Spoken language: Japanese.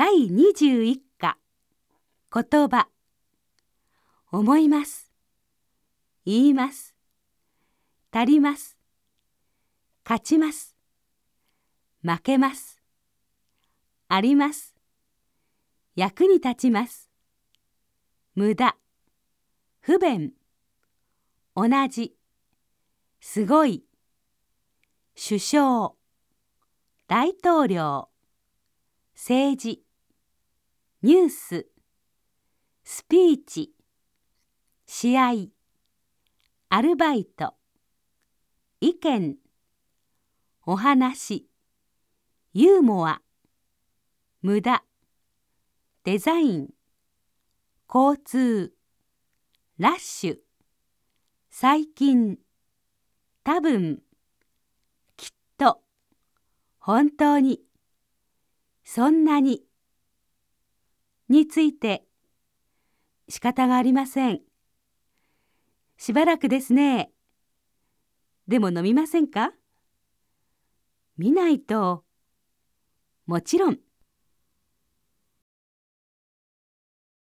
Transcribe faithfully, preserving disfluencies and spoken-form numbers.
だいにじゅういっか言葉。思います、言います、足ります、勝ちます、負けます、あります、役に立ちます、無駄、不便、同じ、すごい、首相、大統領、政治、ニュース、スピーチ、試合、アルバイト、意見、お話、ユーモア、無駄、デザイン、交通、ラッシュ、最近、多分、きっと、本当に、そんなにについて仕方がありません。しばらくですね。でも飲みませんか？見ないと、もちろん